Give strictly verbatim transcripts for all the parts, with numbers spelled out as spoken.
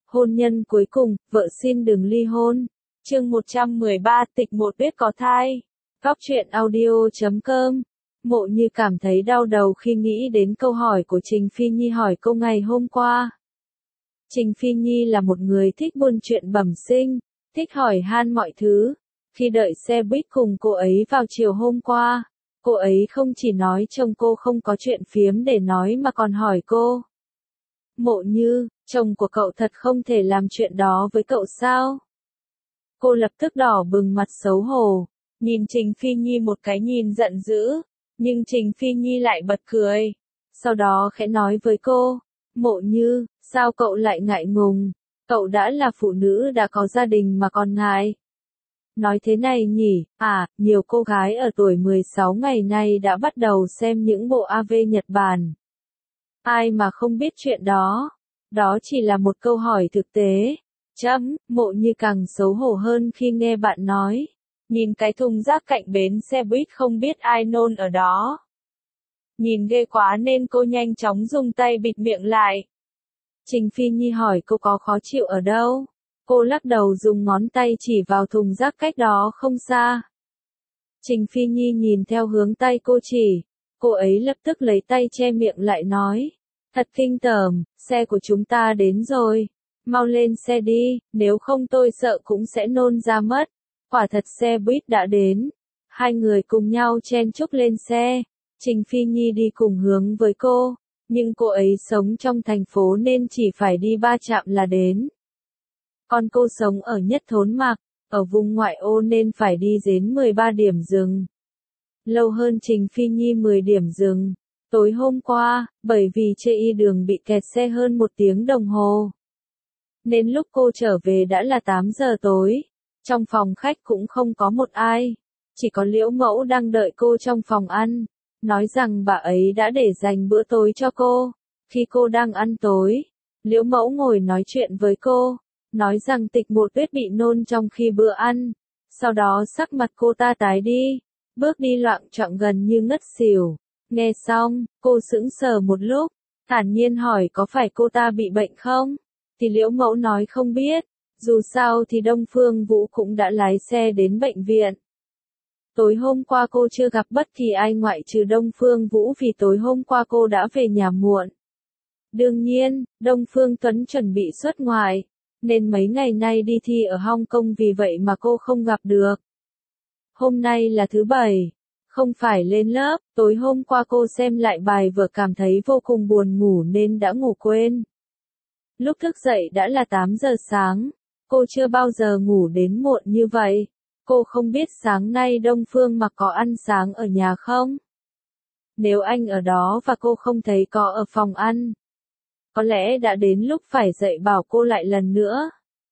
Hôn nhân cuối cùng, vợ xin đừng ly hôn. Chương một trăm mười ba, tịch Mộ Tuyết có thai. Góc truyện audio chấm com. Mộ Như cảm thấy đau đầu khi nghĩ đến câu hỏi của Trình Phi Nhi hỏi cô ngày hôm qua. Trình Phi Nhi là một người thích buôn chuyện bẩm sinh, thích hỏi han mọi thứ. Khi đợi xe buýt cùng cô ấy vào chiều hôm qua, cô ấy không chỉ nói chồng cô không có chuyện phiếm để nói mà còn hỏi cô. Mộ Như, chồng của cậu thật không thể làm chuyện đó với cậu sao? Cô lập tức đỏ bừng mặt xấu hổ, nhìn Trình Phi Nhi một cái nhìn giận dữ, nhưng Trình Phi Nhi lại bật cười. Sau đó khẽ nói với cô, Mộ Như, sao cậu lại ngại ngùng? Cậu đã là phụ nữ đã có gia đình mà còn ngại. Nói thế này nhỉ, à, nhiều cô gái ở tuổi mười sáu ngày nay đã bắt đầu xem những bộ a vê Nhật Bản. Ai mà không biết chuyện đó? Đó chỉ là một câu hỏi thực tế. Chấm, Mộ Như càng xấu hổ hơn khi nghe bạn nói. Nhìn cái thùng rác cạnh bến xe buýt không biết ai nôn ở đó. Nhìn ghê quá nên cô nhanh chóng dùng tay bịt miệng lại. Trình Phi Nhi hỏi cô có khó chịu ở đâu? Cô lắc đầu dùng ngón tay chỉ vào thùng rác cách đó không xa. Trình Phi Nhi nhìn theo hướng tay cô chỉ. Cô ấy lập tức lấy tay che miệng lại nói. Thật kinh tởm, xe của chúng ta đến rồi. Mau lên xe đi, nếu không tôi sợ cũng sẽ nôn ra mất. Quả thật xe buýt đã đến. Hai người cùng nhau chen chúc lên xe. Trình Phi Nhi đi cùng hướng với cô. Nhưng cô ấy sống trong thành phố nên chỉ phải đi ba trạm là đến. Còn cô sống ở Nhất Thốn Mạc, ở vùng ngoại ô nên phải đi đến mười ba điểm dừng. Lâu hơn Trình Phi Nhi mười điểm dừng. Tối hôm qua, bởi vì chê y đường bị kẹt xe hơn một tiếng đồng hồ. Nên lúc cô trở về đã là tám giờ tối. Trong phòng khách cũng không có một ai. Chỉ có Liễu Mẫu đang đợi cô trong phòng ăn. Nói rằng bà ấy đã để dành bữa tối cho cô. Khi cô đang ăn tối, Liễu Mẫu ngồi nói chuyện với cô. Nói rằng Tịch Mộ Tuyết bị nôn trong khi bữa ăn. Sau đó sắc mặt cô ta tái đi. Bước đi loạng choạng gần như ngất xỉu. Nghe xong, cô sững sờ một lúc. Thản nhiên hỏi có phải cô ta bị bệnh không? Thì Liễu Mẫu nói không biết. Dù sao thì Đông Phương Vũ cũng đã lái xe đến bệnh viện. Tối hôm qua cô chưa gặp bất kỳ ai ngoại trừ Đông Phương Vũ vì tối hôm qua cô đã về nhà muộn. Đương nhiên, Đông Phương Tuấn chuẩn bị xuất ngoại, nên mấy ngày nay đi thi ở Hong Kong vì vậy mà cô không gặp được. Hôm nay là thứ bảy, không phải lên lớp, tối hôm qua cô xem lại bài vừa cảm thấy vô cùng buồn ngủ nên đã ngủ quên. Lúc thức dậy đã là tám giờ sáng, cô chưa bao giờ ngủ đến muộn như vậy. Cô không biết sáng nay Đông Phương Mặc có ăn sáng ở nhà không? Nếu anh ở đó và cô không thấy có ở phòng ăn, có lẽ đã đến lúc phải dậy bảo cô lại lần nữa.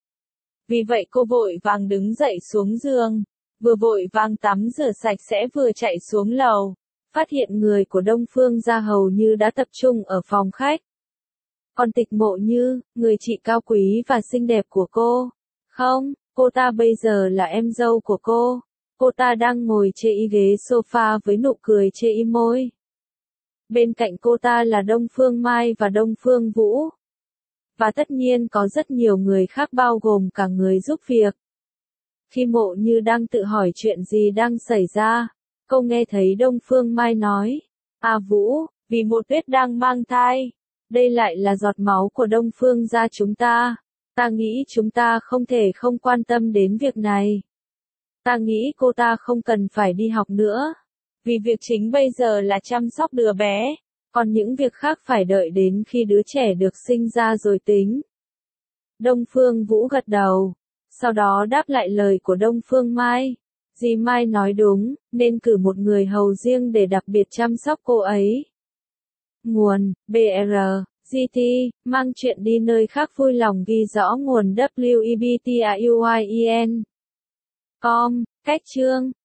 Vì vậy cô vội vàng đứng dậy xuống giường, vừa vội vàng tắm rửa sạch sẽ vừa chạy xuống lầu, phát hiện người của Đông Phương gia hầu như đã tập trung ở phòng khách. Còn Tịch Mộ Như, người chị cao quý và xinh đẹp của cô, không, cô ta bây giờ là em dâu của cô. Cô ta đang ngồi chê y ghế sofa với nụ cười chê y môi. Bên cạnh cô ta là Đông Phương Mai và Đông Phương Vũ. Và tất nhiên có rất nhiều người khác bao gồm cả người giúp việc. Khi Mộ Như đang tự hỏi chuyện gì đang xảy ra, cô nghe thấy Đông Phương Mai nói. À Vũ, vì Mộ Tuyết đang mang thai. Đây lại là giọt máu của Đông Phương gia chúng ta. Ta nghĩ chúng ta không thể không quan tâm đến việc này. Ta nghĩ cô ta không cần phải đi học nữa. Vì việc chính bây giờ là chăm sóc đứa bé. Còn những việc khác phải đợi đến khi đứa trẻ được sinh ra rồi tính. Đông Phương Vũ gật đầu. Sau đó đáp lại lời của Đông Phương Mai. Dì Mai nói đúng, nên cử một người hầu riêng để đặc biệt chăm sóc cô ấy. Nguồn, bê rờ. giê tê, mang chuyện đi nơi khác vui lòng ghi rõ nguồn W E B T A U I E N. Com, cách chương.